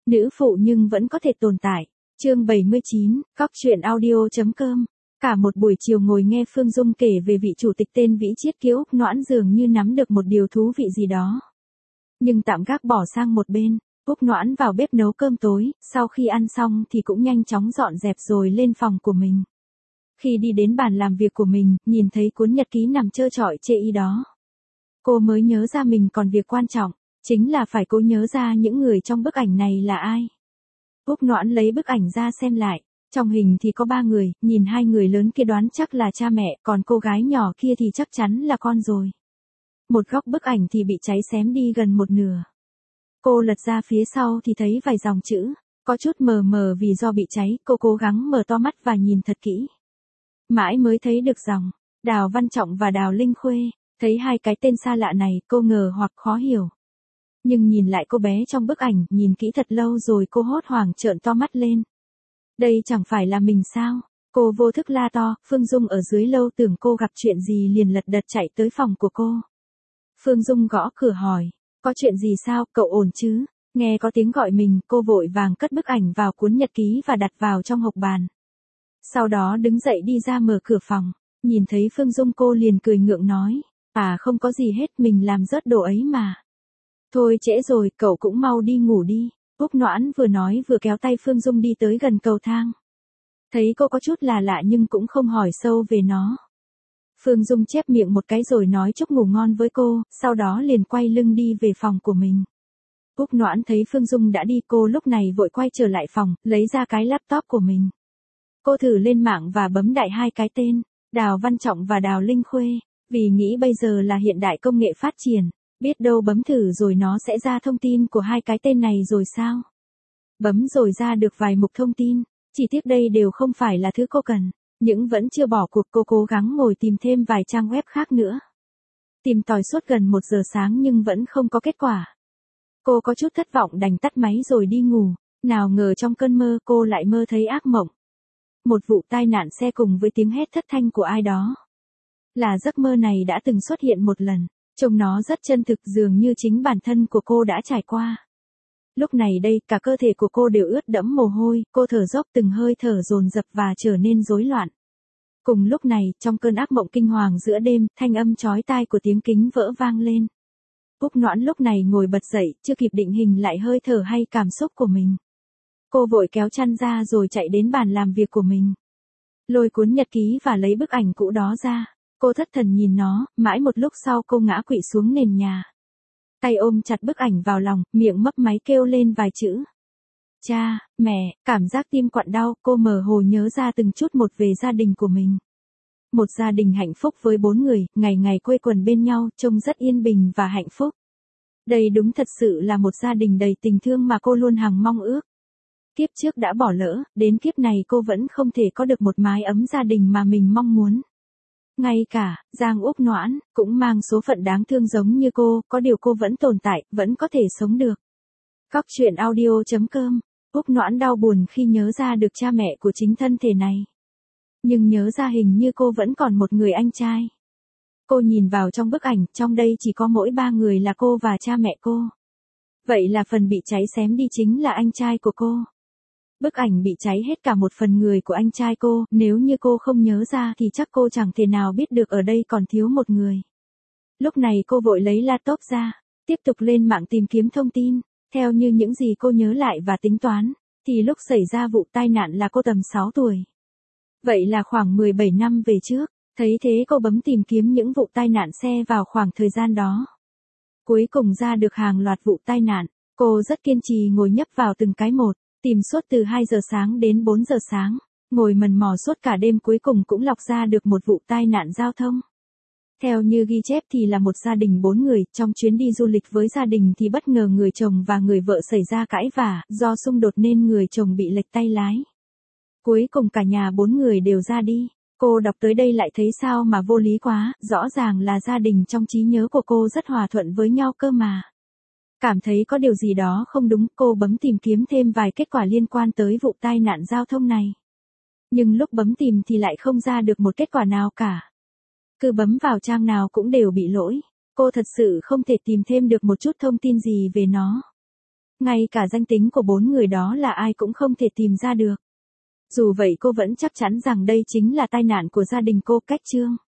Nữ phụ nhưng vẫn có thể tồn tại. Chương 79, Cóc truyện audio.com. Cả một buổi chiều ngồi nghe Phương Dung kể về vị chủ tịch tên Vĩ Triết kia, Úc Noãn dường như nắm được một điều thú vị gì đó. Nhưng tạm gác bỏ sang một bên, Úc Noãn vào bếp nấu cơm tối, sau khi ăn xong thì cũng nhanh chóng dọn dẹp rồi lên phòng của mình. Khi đi đến bàn làm việc của mình, nhìn thấy cuốn nhật ký nằm trơ trọi chê y đó. Cô mới nhớ ra mình còn việc quan trọng, chính là phải cố nhớ ra những người trong bức ảnh này là ai. Úc Noãn lấy bức ảnh ra xem lại. Trong hình thì có 3 người, nhìn 2 người lớn kia đoán chắc là cha mẹ, còn cô gái nhỏ kia thì chắc chắn là con rồi. Một góc bức ảnh thì bị cháy xém đi gần một nửa. Cô lật ra phía sau thì thấy vài dòng chữ, có chút mờ mờ vì do bị cháy, cô cố gắng mở to mắt và nhìn thật kỹ. Mãi mới thấy được dòng, Đào Văn Trọng và Đào Linh Khuê, thấy 2 cái tên xa lạ này, cô ngờ hoặc khó hiểu. Nhưng nhìn lại cô bé trong bức ảnh, nhìn kỹ thật lâu rồi cô hốt hoảng trợn to mắt lên. Đây chẳng phải là mình sao? Cô vô thức la to, Phương Dung ở dưới lâu tưởng cô gặp chuyện gì liền lật đật chạy tới phòng của cô. Phương Dung gõ cửa hỏi, có chuyện gì sao, cậu ổn chứ? Nghe có tiếng gọi mình, cô vội vàng cất bức ảnh vào cuốn nhật ký và đặt vào trong hộc bàn. Sau đó đứng dậy đi ra mở cửa phòng, nhìn thấy Phương Dung cô liền cười ngượng nói, không có gì hết, mình làm rớt đồ ấy mà. Thôi trễ rồi, cậu cũng mau đi ngủ đi. Úc Noãn vừa nói vừa kéo tay Phương Dung đi tới gần cầu thang. Thấy cô có chút là lạ nhưng cũng không hỏi sâu về nó. Phương Dung chép miệng một cái rồi nói chúc ngủ ngon với cô, sau đó liền quay lưng đi về phòng của mình. Úc Noãn thấy Phương Dung đã đi, cô lúc này vội quay trở lại phòng, lấy ra cái laptop của mình. Cô thử lên mạng và bấm đại 2 cái tên, Đào Văn Trọng và Đào Linh Khuê, vì nghĩ bây giờ là hiện đại công nghệ phát triển. Biết đâu bấm thử rồi nó sẽ ra thông tin của 2 cái tên này rồi sao? Bấm rồi ra được vài mục thông tin, chỉ tiếc đây đều không phải là thứ cô cần, nhưng vẫn chưa bỏ cuộc, cô cố gắng ngồi tìm thêm vài trang web khác nữa. Tìm tòi suốt gần 1 giờ sáng nhưng vẫn không có kết quả. Cô có chút thất vọng đành tắt máy rồi đi ngủ, nào ngờ trong cơn mơ cô lại mơ thấy ác mộng. Một vụ tai nạn xe cùng với tiếng hét thất thanh của ai đó. Là giấc mơ này đã từng xuất hiện một lần. Trông nó rất chân thực, dường như chính bản thân của cô đã trải qua. Lúc này đây, cả cơ thể của cô đều ướt đẫm mồ hôi, cô thở dốc từng hơi thở dồn dập và trở nên rối loạn. Cùng lúc này, trong cơn ác mộng kinh hoàng giữa đêm, thanh âm chói tai của tiếng kính vỡ vang lên. Úc Noãn lúc này ngồi bật dậy, chưa kịp định hình lại hơi thở hay cảm xúc của mình. Cô vội kéo chăn ra rồi chạy đến bàn làm việc của mình. Lôi cuốn nhật ký và lấy bức ảnh cũ đó ra. Cô thất thần nhìn nó, mãi một lúc sau cô ngã quỵ xuống nền nhà. Tay ôm chặt bức ảnh vào lòng, miệng mấp máy kêu lên vài chữ. Cha, mẹ, cảm giác tim quặn đau, cô mơ hồ nhớ ra từng chút một về gia đình của mình. Một gia đình hạnh phúc với 4 người, ngày ngày quây quần bên nhau, trông rất yên bình và hạnh phúc. Đây đúng thật sự là một gia đình đầy tình thương mà cô luôn hằng mong ước. Kiếp trước đã bỏ lỡ, đến kiếp này cô vẫn không thể có được một mái ấm gia đình mà mình mong muốn. Ngay cả, Giang Úc Noãn, cũng mang số phận đáng thương giống như cô, có điều cô vẫn tồn tại, vẫn có thể sống được. Cóc truyện audio.com. Úc Noãn đau buồn khi nhớ ra được cha mẹ của chính thân thể này. Nhưng nhớ ra hình như cô vẫn còn một người anh trai. Cô nhìn vào trong bức ảnh, trong đây chỉ có mỗi 3 người là cô và cha mẹ cô. Vậy là phần bị cháy xém đi chính là anh trai của cô. Bức ảnh bị cháy hết cả một phần người của anh trai cô, nếu như cô không nhớ ra thì chắc cô chẳng thể nào biết được ở đây còn thiếu một người. Lúc này cô vội lấy laptop ra, tiếp tục lên mạng tìm kiếm thông tin, theo như những gì cô nhớ lại và tính toán, thì lúc xảy ra vụ tai nạn là cô tầm 6 tuổi. Vậy là khoảng 17 năm về trước, thấy thế cô bấm tìm kiếm những vụ tai nạn xe vào khoảng thời gian đó. Cuối cùng ra được hàng loạt vụ tai nạn, cô rất kiên trì ngồi nhấp vào từng cái một. Tìm suốt từ 2 giờ sáng đến 4 giờ sáng, ngồi mần mò suốt cả đêm cuối cùng cũng lọc ra được một vụ tai nạn giao thông. Theo như ghi chép thì là một gia đình 4 người, trong chuyến đi du lịch với gia đình thì bất ngờ người chồng và người vợ xảy ra cãi vã, do xung đột nên người chồng bị lệch tay lái. Cuối cùng cả nhà 4 người đều ra đi. Cô đọc tới đây lại thấy sao mà vô lý quá, rõ ràng là gia đình trong trí nhớ của cô rất hòa thuận với nhau cơ mà. Cảm thấy có điều gì đó không đúng, cô bấm tìm kiếm thêm vài kết quả liên quan tới vụ tai nạn giao thông này. Nhưng lúc bấm tìm thì lại không ra được một kết quả nào cả. Cứ bấm vào trang nào cũng đều bị lỗi. Cô thật sự không thể tìm thêm được một chút thông tin gì về nó. Ngay cả danh tính của 4 người đó là ai cũng không thể tìm ra được. Dù vậy cô vẫn chắc chắn rằng đây chính là tai nạn của gia đình cô. Cách chương